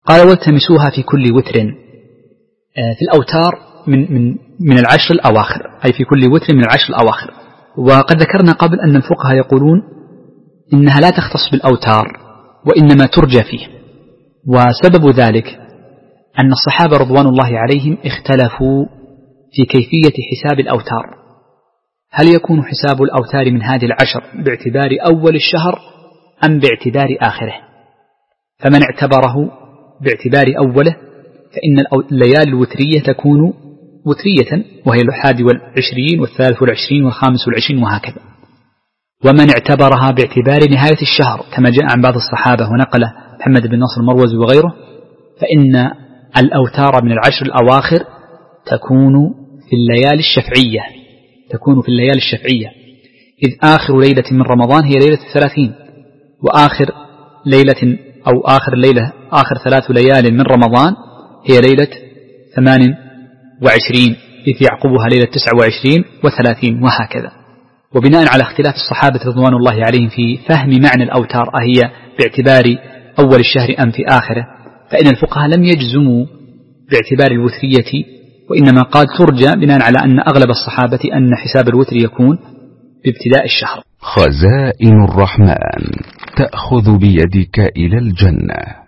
قال والتمسوها في كل وتر، في الأوتار من العشر الأواخر، أي في كل وتر من العشر الأواخر. وقد ذكرنا قبل أن الفقهاء يقولون إنها لا تختص بالأوتار وإنما ترجى فيه، وسبب ذلك أن الصحابة رضوان الله عليهم اختلفوا في كيفية حساب الأوتار، هل يكون حساب الأوتار من هذه العشر باعتبار أول الشهر أم باعتبار آخره؟ فمن اعتبره باعتبار أوله فإن الليالي الوترية تكون وترية، وهي 21 و23 و25 وهكذا. ومن اعتبرها باعتبار نهاية الشهر كما جاء عن بعض الصحابة ونقله محمد بن نصر المروزي وغيره، فإن الأوتار من العشر الأواخر تكون في الليالي الشفعية، إذ آخر ليلة من رمضان هي ليلة 30، وآخر ليلة أو آخر 3 ليال من رمضان هي ليلة 28، إذ يعقبها ليلة 29 و30 وهكذا. وبناء على اختلاف الصحابة رضوان الله عليهم في فهم معنى الأوتار أهي باعتبار أول الشهر أم في آخره، فإن الفقهاء لم يجزموا باعتبار الوترية، وإنما قال ترجى بناء على أن أغلب الصحابة أن حساب الوتر يكون بابتداء الشهر. خزائن الرحمن تأخذ بيدك إلى الجنة.